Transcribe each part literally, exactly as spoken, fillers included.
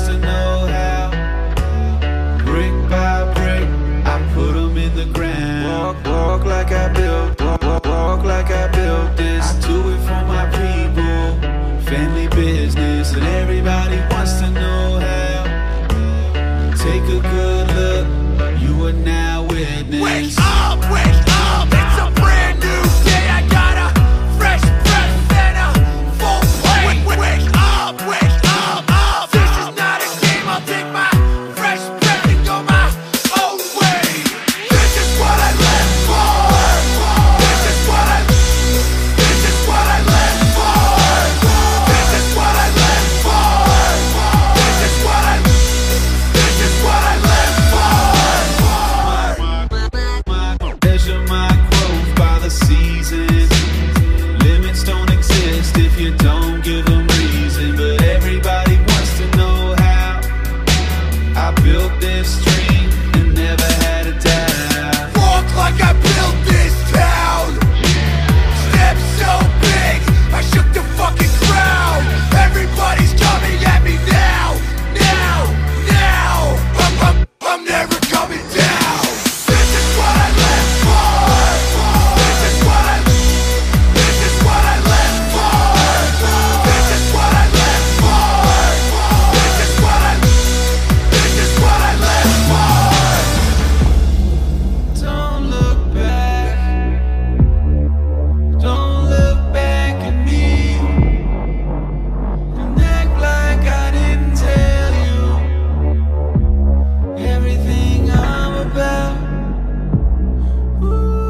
wants to know how. Brick by brick, I put them in the ground. Walk, walk like I built, walk, walk, walk like I built this. I do it for my people, family business, and everybody wants to know how. Take a good look, you are now witness. Wake up, wake up, it's a brand new day. I got a fresh breath and a full plate. Wake, wake up, wake up, up. This is not a game, I'll take my fresh breath and go my own way. This is what I live for. This is what I, this is what I live for. This is what I live for. This is what I, this is what I live for. Measure my growth by the seasons. Limits don't exist if you don't give them reason. But everybody wants to know how. I built this dream and never had a doubt. Walk like I built this town. Step so big, I shook the fucking crowd. Everybody's coming at me now, now, now. I'm, I'm, I'm never coming down. This is what I live for. This is what I, this is what I live for. This is what I live for. This is what I, this is what I live for. Don't look back. Don't look back at me and act like I didn't tell you everything I'm about. Ooh,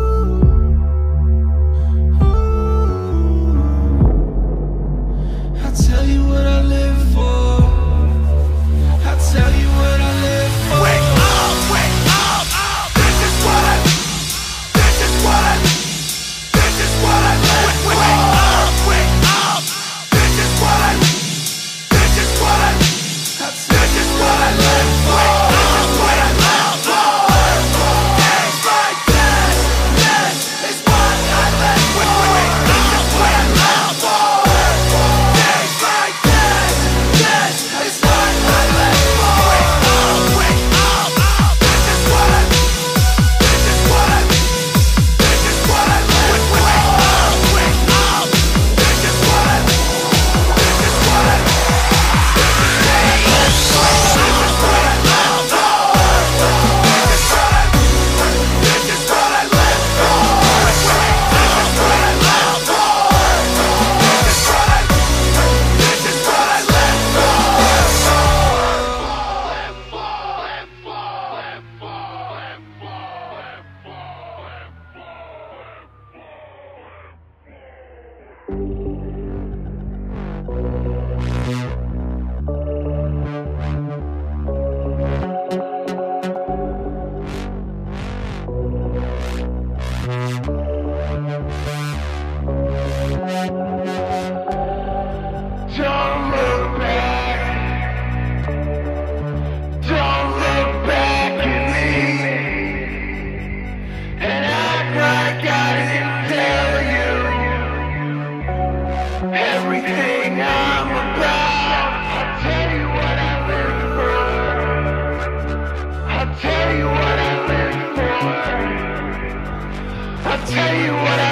ooh. I'll tell you what I live for. I'll tell you what I live for. Wake up, wake up, up. This is what I, this is what I, this is what I live for. Wake up, wake up. This is what I, this is what I, this is what I live for. This is what I live for. Days like this, this is what I live for. This is what I live for. Days like this, this is what I live for. Wake up, wake up, up. This is what I, this is what I, this is what I live for. Wake up, wake up. This is what I, this is what I, this is what I live for. This is what I live for. This is what I, this is what I live for. This is what I live for. This is what I, this is what I live Don't look back. Don't look back at me and act like I didn't tell you everything I'm about. I'll tell you what I live for. I'll tell you what I live for. I'll tell you what I